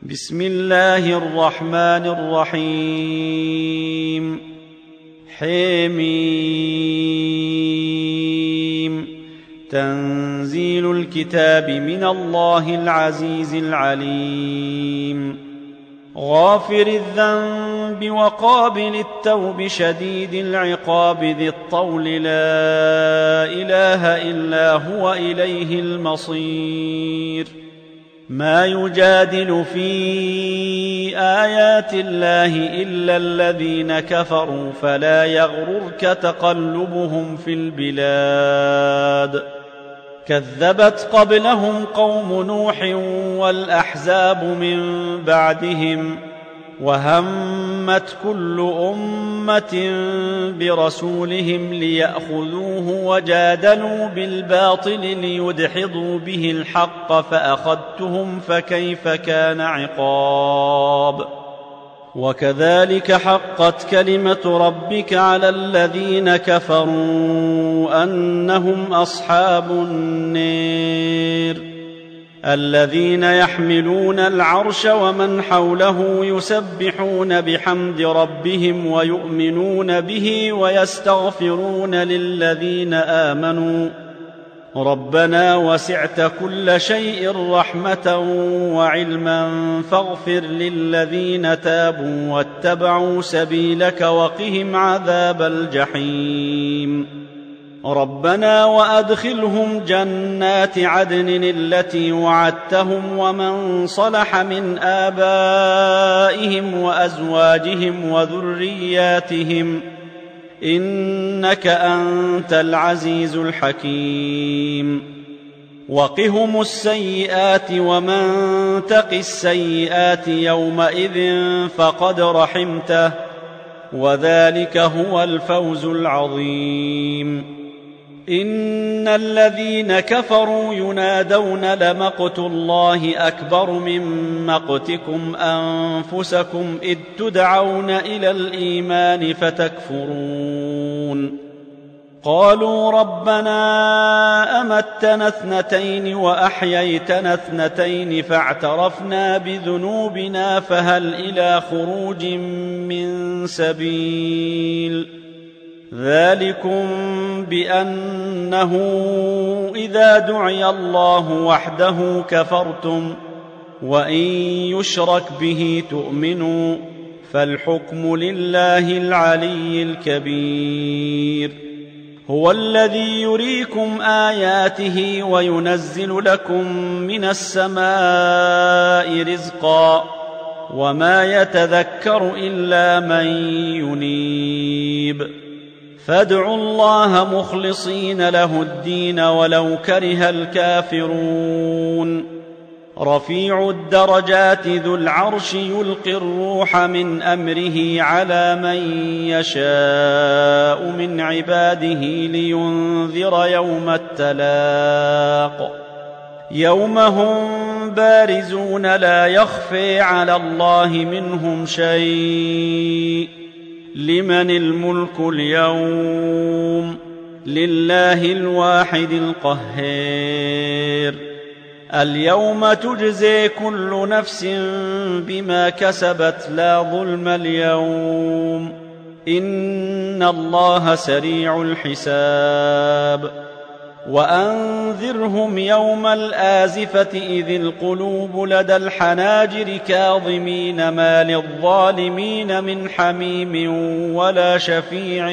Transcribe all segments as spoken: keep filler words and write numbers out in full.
بسم الله الرحمن الرحيم حميم تنزيل الكتاب من الله العزيز العليم غافر الذنب وقابل التوب شديد العقاب ذي الطول لا إله إلا هو إليه المصير ما يجادل في آيات الله إلا الذين كفروا فلا يغررك تقلبهم في البلاد كذبت قبلهم قوم نوح والأحزاب من بعدهم وهمت كل أمة برسولهم ليأخذوه وجادلوا بالباطل ليدحضوا به الحق فأخذتهم فكيف كان عقاب وكذلك حقت كلمة ربك على الذين كفروا أنهم أصحاب النار الذين يحملون العرش ومن حوله يسبحون بحمد ربهم ويؤمنون به ويستغفرون للذين آمنوا ربنا وسعت كل شيء رحمة وعلما فاغفر للذين تابوا واتبعوا سبيلك وقهم عذاب الجحيم ربنا وأدخلهم جنات عدن التي وعدتهم ومن صلح من آبائهم وأزواجهم وذرياتهم إنك أنت العزيز الحكيم وقهم السيئات ومن تق السيئات يومئذ فقد رحمته وذلك هو الفوز العظيم إن الذين كفروا ينادون لمقت الله أكبر من مقتكم أنفسكم إذ تدعون إلى الإيمان فتكفرون قالوا ربنا أمتنا اثنتين وأحييتنا اثنتين فاعترفنا بذنوبنا فهل إلى خروج من سبيل ذلكم بأنه إذا دعي الله وحده كفرتم وإن يشرك به تؤمنوا فالحكم لله العلي الكبير هو الذي يريكم آياته وينزل لكم من السماء رزقا وما يتذكر إلا من ينيب فادعوا الله مخلصين له الدين ولو كره الكافرون رفيع الدرجات ذو العرش يلقي الروح من أمره على من يشاء من عباده لينذر يوم التلاق يوم هم بارزون لا يخفي على الله منهم شيء لمن الملك اليوم لله الواحد القهار اليوم تجزي كل نفس بما كسبت لا ظلم اليوم إن الله سريع الحساب وأنذرهم يوم الآزفة إذ القلوب لدى الحناجر كاظمين ما للظالمين من حميم ولا شفيع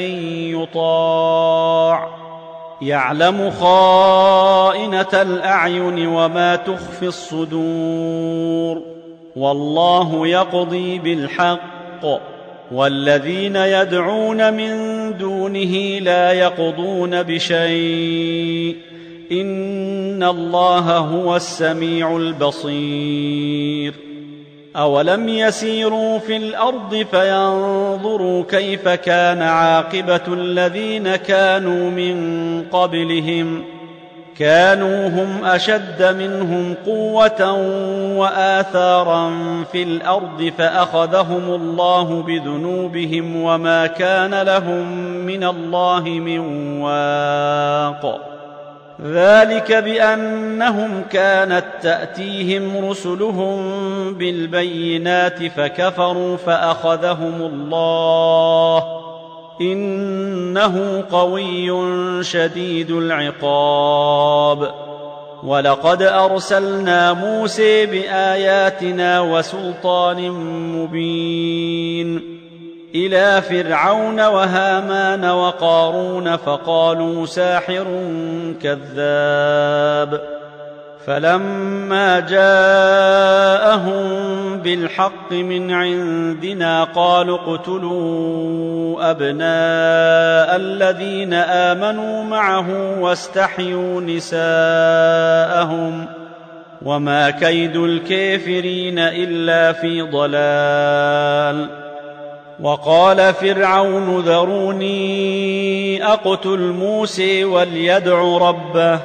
يطاع يعلم خائنة الأعين وما تخفي الصدور والله يقضي بالحق والذين يدعون من دونه لا يقضون بشيء إن الله هو السميع البصير أولم يسيروا في الأرض فينظروا كيف كان عاقبة الذين كانوا من قبلهم كانوا هم أشد منهم قوة وآثارا في الأرض فأخذهم الله بذنوبهم وما كان لهم من الله من واق ذلك بأنهم كانت تأتيهم رسلهم بالبينات فكفروا فأخذهم الله إنه قوي شديد العقاب. ولقد أرسلنا موسى بآياتنا وسلطان مبين إلى فرعون وهامان وقارون فقالوا ساحر كذاب. فلما جاءهم بالحق من عندنا قالوا اقتلوا أبناء الذين آمنوا معه واستحيوا نساءهم وما كيد الكافرين إلا في ضلال. وقال فرعون ذروني أقتل موسى وليدع ربه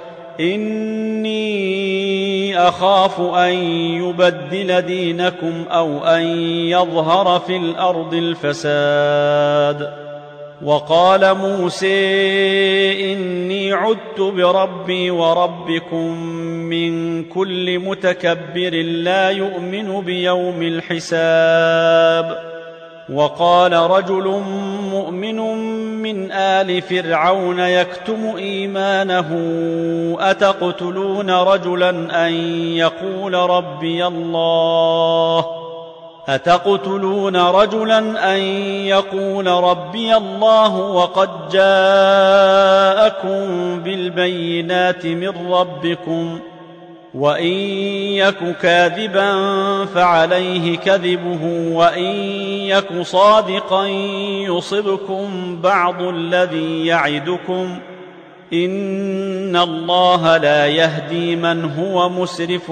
إني أخاف أن يبدل دينكم أو أن يظهر في الأرض الفساد. وقال موسى إني عذت بربي وربكم من كل متكبر لا يؤمن بيوم الحساب. وقال رجل مؤمن من آل فرعون يكتم إيمانه أتقتلون رجلا أن يقول ربي الله أتقتلون رجلا أن يقول ربي الله وقد جاءكم بالبينات من ربكم وإن يك كاذبا فعليه كذبه وإن يك صادقا يصبكم بعض الذي يعدكم إن الله لا يهدي من هو مسرف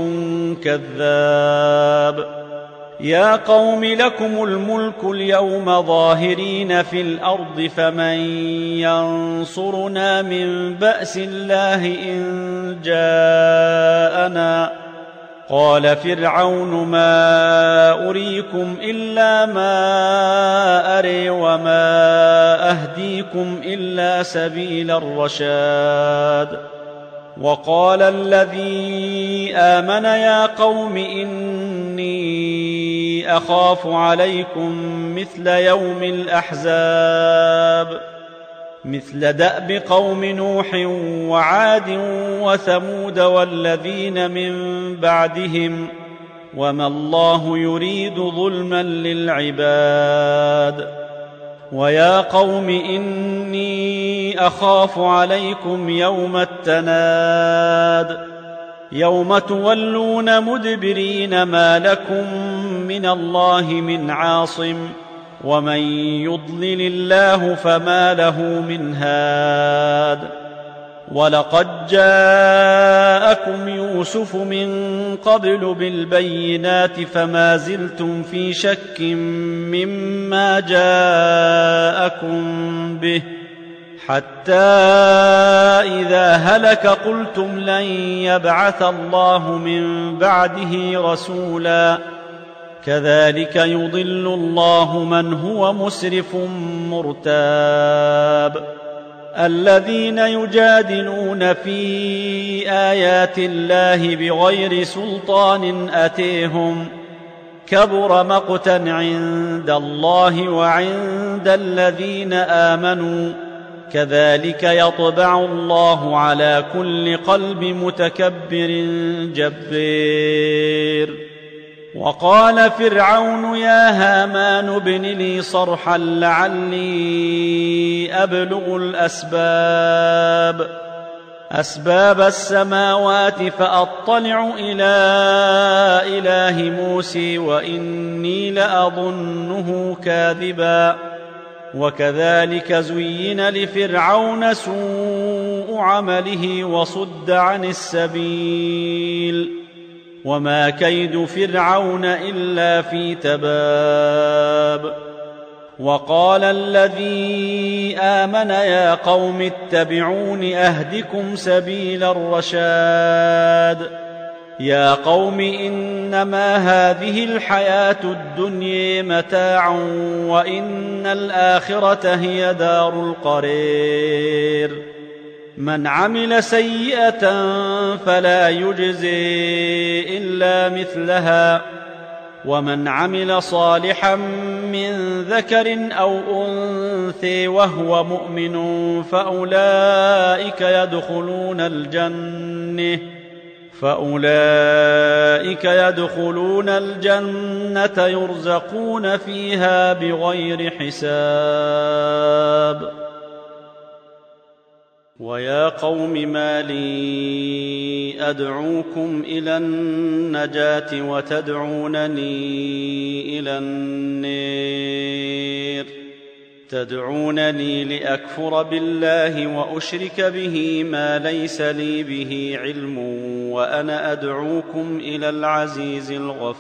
كذاب. يا قوم لكم الملك اليوم ظاهرين في الأرض فمن ينصرنا من بأس الله إن جاءنا. قال فرعون ما أريكم إلا ما أري وما أهديكم إلا سبيل الرشاد. وقال الذي آمن يا قوم إني أخاف عليكم مثل يوم الأحزاب مثل دأب قوم نوح وعاد وثمود والذين من بعدهم وما الله يريد ظلما للعباد. ويا قوم إني أخاف عليكم يوم التناد يوم تولون مدبرين ما لكم من الله من عاصم ومن يضلل الله فما له من هاد. ولقد جاءكم يوسف من قبل بالبينات فما زلتم في شك مما جاءكم به حتى إذا هلك قلتم لن يبعث الله من بعده رسولا كذلك يضل الله من هو مسرف مرتاب. الذين يجادلون في آيات الله بغير سلطان أتيهم كبر مقتا عند الله وعند الذين آمنوا كذلك يطبع الله على كل قلب متكبر جبار. وقال فرعون يا هامان ابن لي صرحا لعلي أبلغ الأسباب أسباب السماوات فأطلع إلى إله موسى وإني لأظنه كاذبا. وكذلك زين لفرعون سوء عمله وصد عن السبيل وما كيد فرعون إلا في تباب. وقال الذي آمن يا قوم اتبعون أهدكم سبيل الرشاد. يا قوم إنما هذه الحياة الدنيا متاع وإن الآخرة هي دار القرير. من عمل سيئة فلا يجزي إلا مثلها ومن عمل صالحا من ذكر أو أنثى وهو مؤمن فأولئك يدخلون الجنة فأولئك يدخلون الجنة يرزقون فيها بغير حساب. ويا قوم ما لي أدعوكم إلى النجاة وتدعونني إلى النار تدعونني لأكفر بالله وأشرك به ما ليس لي به علم وأنا أدعوكم إلى العزيز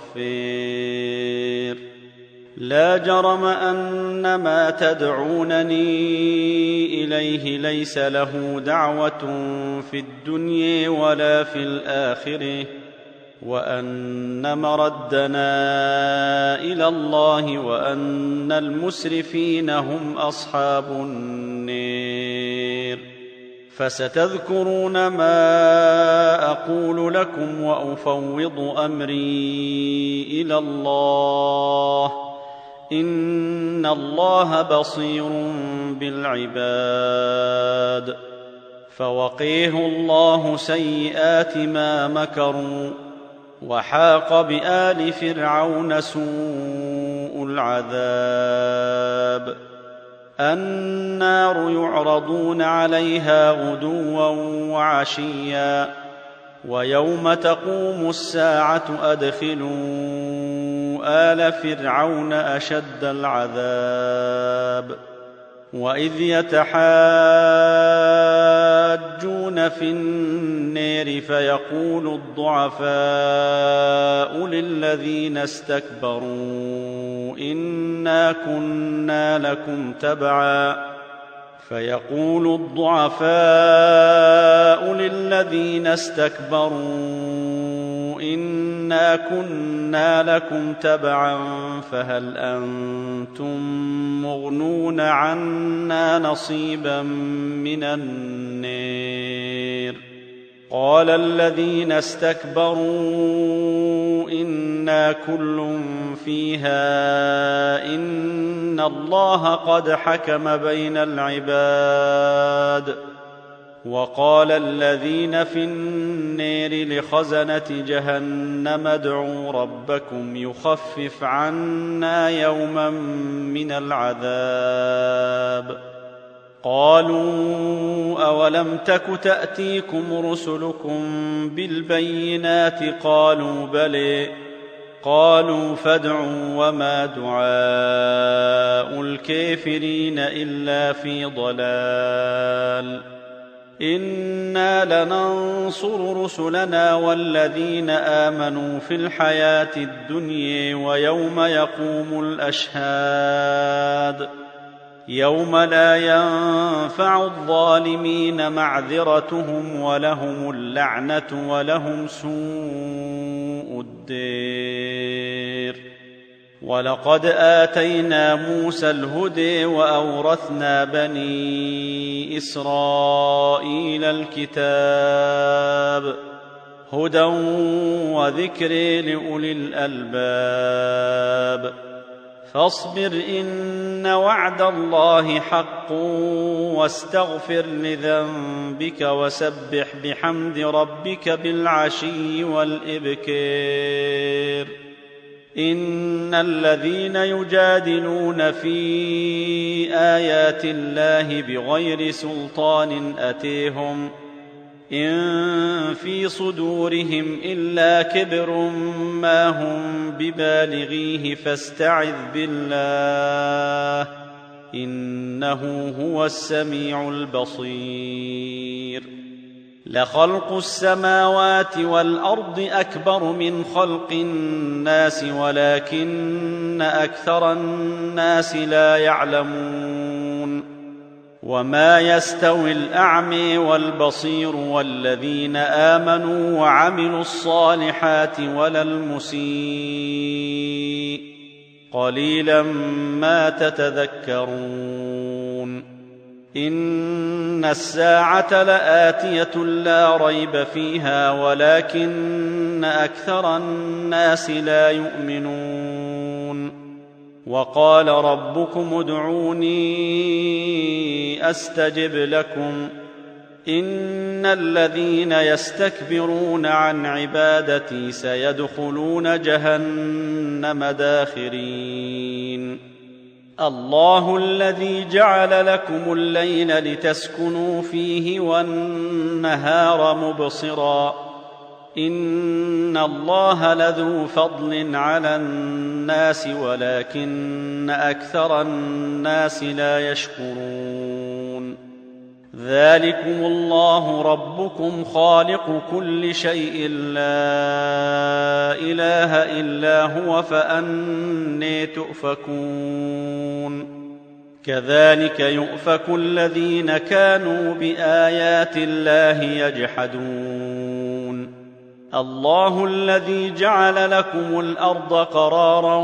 الغفار. لا جرم أن ما تدعونني إليه ليس له دعوة في الدنيا ولا في الآخرة وأن مردنا إلى الله وأن المسرفين هم أصحاب النار. فستذكرون ما أقول لكم وأفوض أمري إلى الله إن الله بصير بالعباد. فوقيه الله سيئات ما مكروا وحاق بآل فرعون سوء العذاب. النار يعرضون عليها غدوا وعشيا ويوم تقوم الساعة أدخلوا آل فرعون أشد العذاب. وإذ يتحاجون في النار فيقول الضعفاء للذين استكبروا إنا كنا لكم تبعا فيقول الضعفاء للذين استكبروا إنا كنا لكم تبعا فهل أنتم مغنون عنا نصيبا من النار. قال الذين استكبروا إنا كل فيها إن الله قد حكم بين العباد. وقال الذين في النار لخزنة جهنم ادعوا ربكم يخفف عنا يوما من العذاب. قالوا أولم تك تأتيكم رسلكم بالبينات قالوا بلى قالوا فادعوا وما دعاء الكافرين إلا في ضلال. إنا لننصر رسلنا والذين آمنوا في الحياة الدنيا ويوم يقوم الأشهاد يوم لا ينفع الظالمين معذرتهم ولهم اللعنة ولهم سوء الدير. ولقد آتينا موسى الهدى وأورثنا بني إسرائيل الكتاب هدى وذكر لأولي الألباب. فاصبر إن وعد الله حق واستغفر لذنبك وسبح بحمد ربك بالعشي والإبكار. إن الذين يجادلون في آيات الله بغير سلطان أتيهم إن في صدورهم إلا كبر ما هم ببالغيه فاستعذ بالله إنه هو السميع البصير. لخلق السماوات والأرض أكبر من خلق الناس ولكن أكثر الناس لا يعلمون. وما يستوي الأعمى والبصير والذين آمنوا وعملوا الصالحات ولا المسيء قليلا ما تتذكرون. إن الساعة لآتية لا ريب فيها ولكن أكثر الناس لا يؤمنون. وقال ربكم ادعوني أستجب لكم إن الذين يستكبرون عن عبادتي سيدخلون جهنم داخرين. الله الذي جعل لكم الليل لتسكنوا فيه والنهار مبصرا إن الله لذو فضل على الناس ولكن أكثر الناس لا يشكرون. ذلكم الله ربكم خالق كل شيء لا إله إلا هو فأني تؤفكون. كذلك يؤفك الذين كانوا بآيات الله يجحدون. الله الذي جعل لكم الأرض قرارا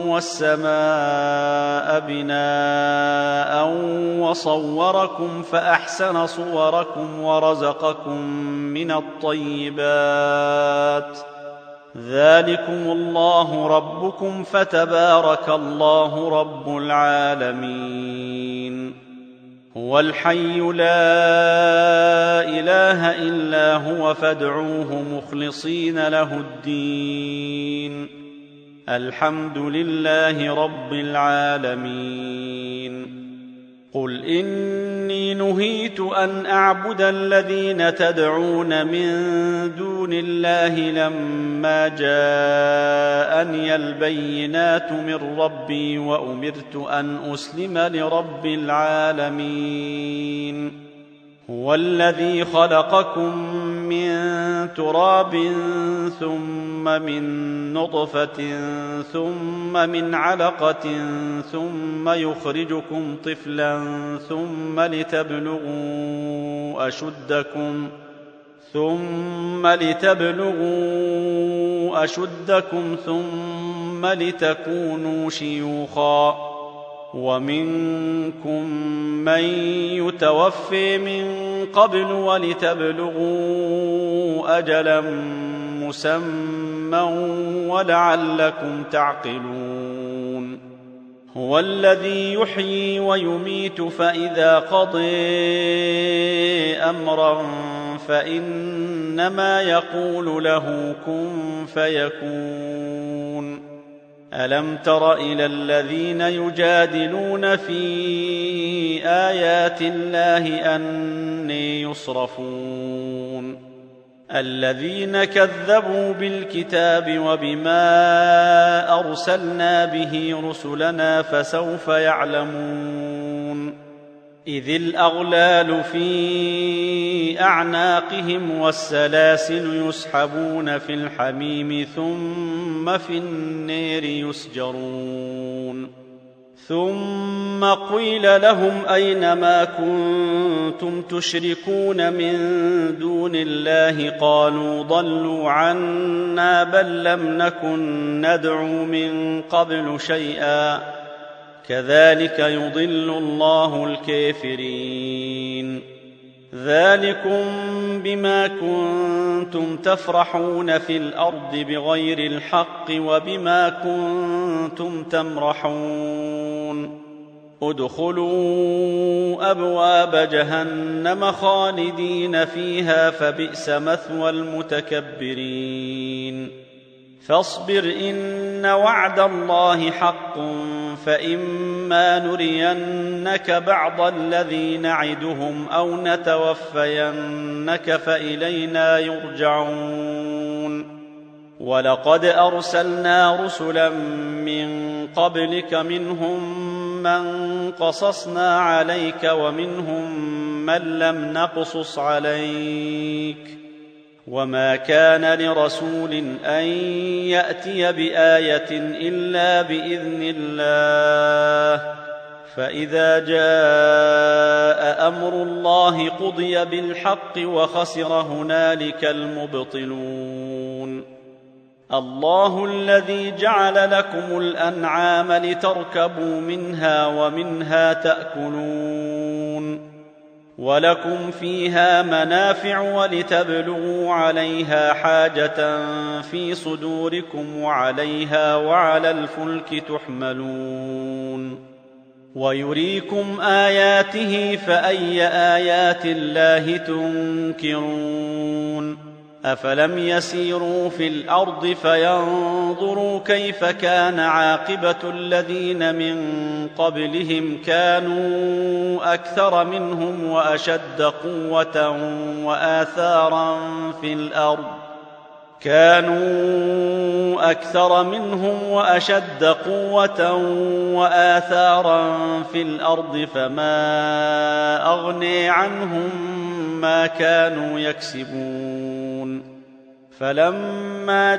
والسماء بناء وصوركم فأحسن صوركم ورزقكم من الطيبات. ذلكم الله ربكم فتبارك الله رب العالمين. هو الحي لا إله إلا هو فادعوه مخلصين له الدين. الحمد لله رب العالمين. قل إني نهيت أن أعبد الذين تدعون من دون الله لما جاءني البينات من ربي وأمرت أن أسلم لرب العالمين. هو الذي خلقكم من تراب ثم من نطفة ثم من علقة ثم يخرجكم طفلا ثم لتبلغوا أشدكم ثم لتبلغوا أشدكم ثم لتكونوا شيوخا ومنكم من يتوفي من قبل ولتبلغوا أجلا مسمى ولعلكم تعقلون. هو الذي يحيي ويميت فإذا قضى أمرا فإنما يقول له كن فيكون. ألم تر إلى الذين يجادلون في آيات الله أني يصرفون. الذين كذبوا بالكتاب وبما أرسلنا به رسلنا فسوف يعلمون. إذ الأغلال في أعناقهم والسلاسل يسحبون في الحميم ثم في النار يسجرون. ثم قيل لهم أين ما كنتم تشركون من دون الله قالوا ضلوا عنا بل لم نكن ندعو من قبل شيئا كذلك يضل الله الكافرين. ذلكم بما كنتم تفرحون في الأرض بغير الحق وبما كنتم تمرحون. ادخلوا أبواب جهنم خالدين فيها فبئس مثوى المتكبرين. فاصبر إن وعد الله حق فإما نرينك بعض الذي نعدهم أو نتوفينك فإلينا يرجعون. ولقد أرسلنا رسلا من قبلك منهم من قصصنا عليك ومنهم من لم نقصص عليك وما كان لرسول أن يأتي بآية إلا بإذن الله فإذا جاء أمر الله قضي بالحق وخسر هنالك المبطلون. الله الذي جعل لكم الأنعام لتركبوا منها ومنها تأكلون ولكم فيها منافع ولتبلغوا عليها حاجة في صدوركم وعليها وعلى الفلك تحملون ويريكم آياته فأي آيات الله تنكرون أفلم يسيروا في الأرض فينظروا كيف كان عاقبة الذين من قبلهم كانوا أكثر منهم وأشد قوة وآثارا في الأرض كانوا أكثر منهم وأشد قوة وآثارا في الأرض فما أغني عنهم ما كانوا يكسبون فلما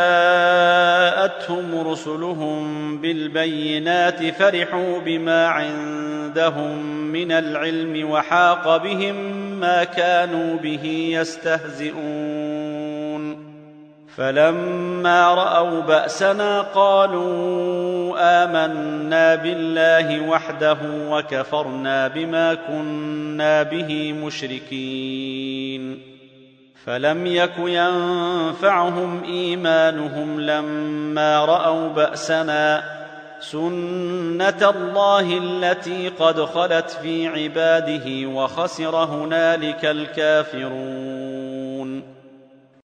جاءتهم رسلهم بالبينات فرحوا بما عندهم من العلم وحاق بهم ما كانوا به يستهزئون فلما رأوا بأسنا قالوا آمنا بالله وحده وكفرنا بما كنا به مشركين فلم يك ينفعهم إيمانهم لما رأوا بأسنا سنة الله التي قد خلت في عباده وخسر هنالك الكافرون